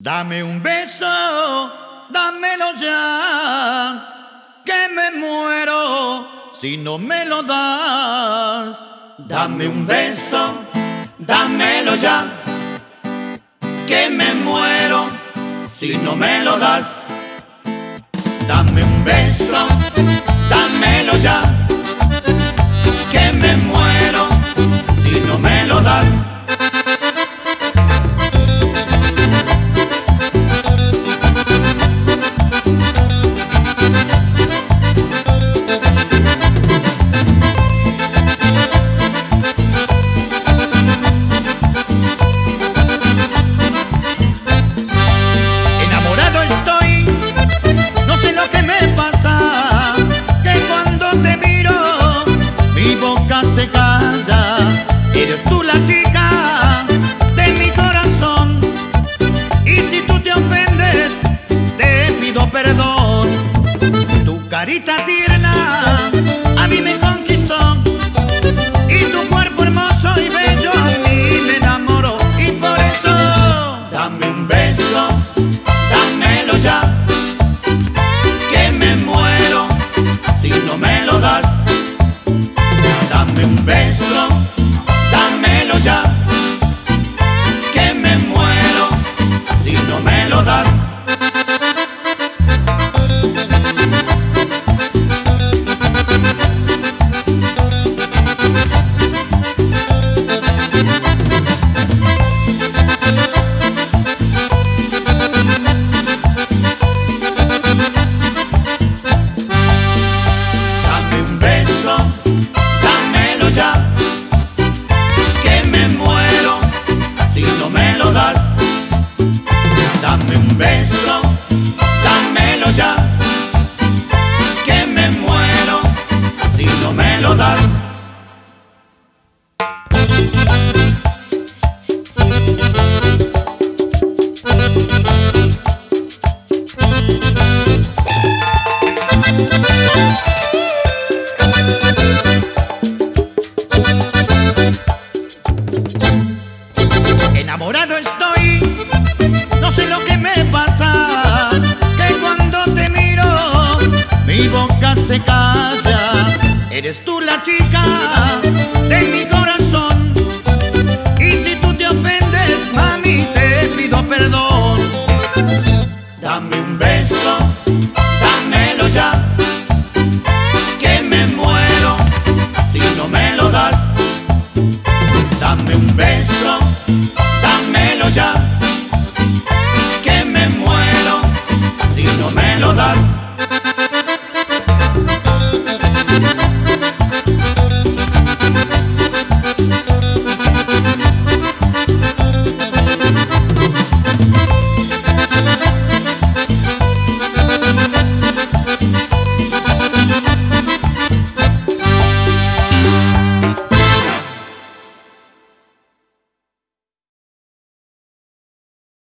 Dame un beso, dámelo ya, que me muero si no me lo das. Dame un beso, dámelo ya, que me muero si no me lo das. Dame un beso, dámelo ya, que me muero si no me lo das. Se calla, eres tú la chica de mi corazón, y si tú te ofendes te pido perdón. Tu carita tierna a mí me conquistó, y tu cuerpo hermoso y bello a mí me enamoró, y por eso dame un beso, dámelo ya, que me muero si no me lo das. Dame un beso, dámelo ya, que me muero si no me lo das. Dame un beso, dámelo ya, que me muero si no me lo das. Dame un beso,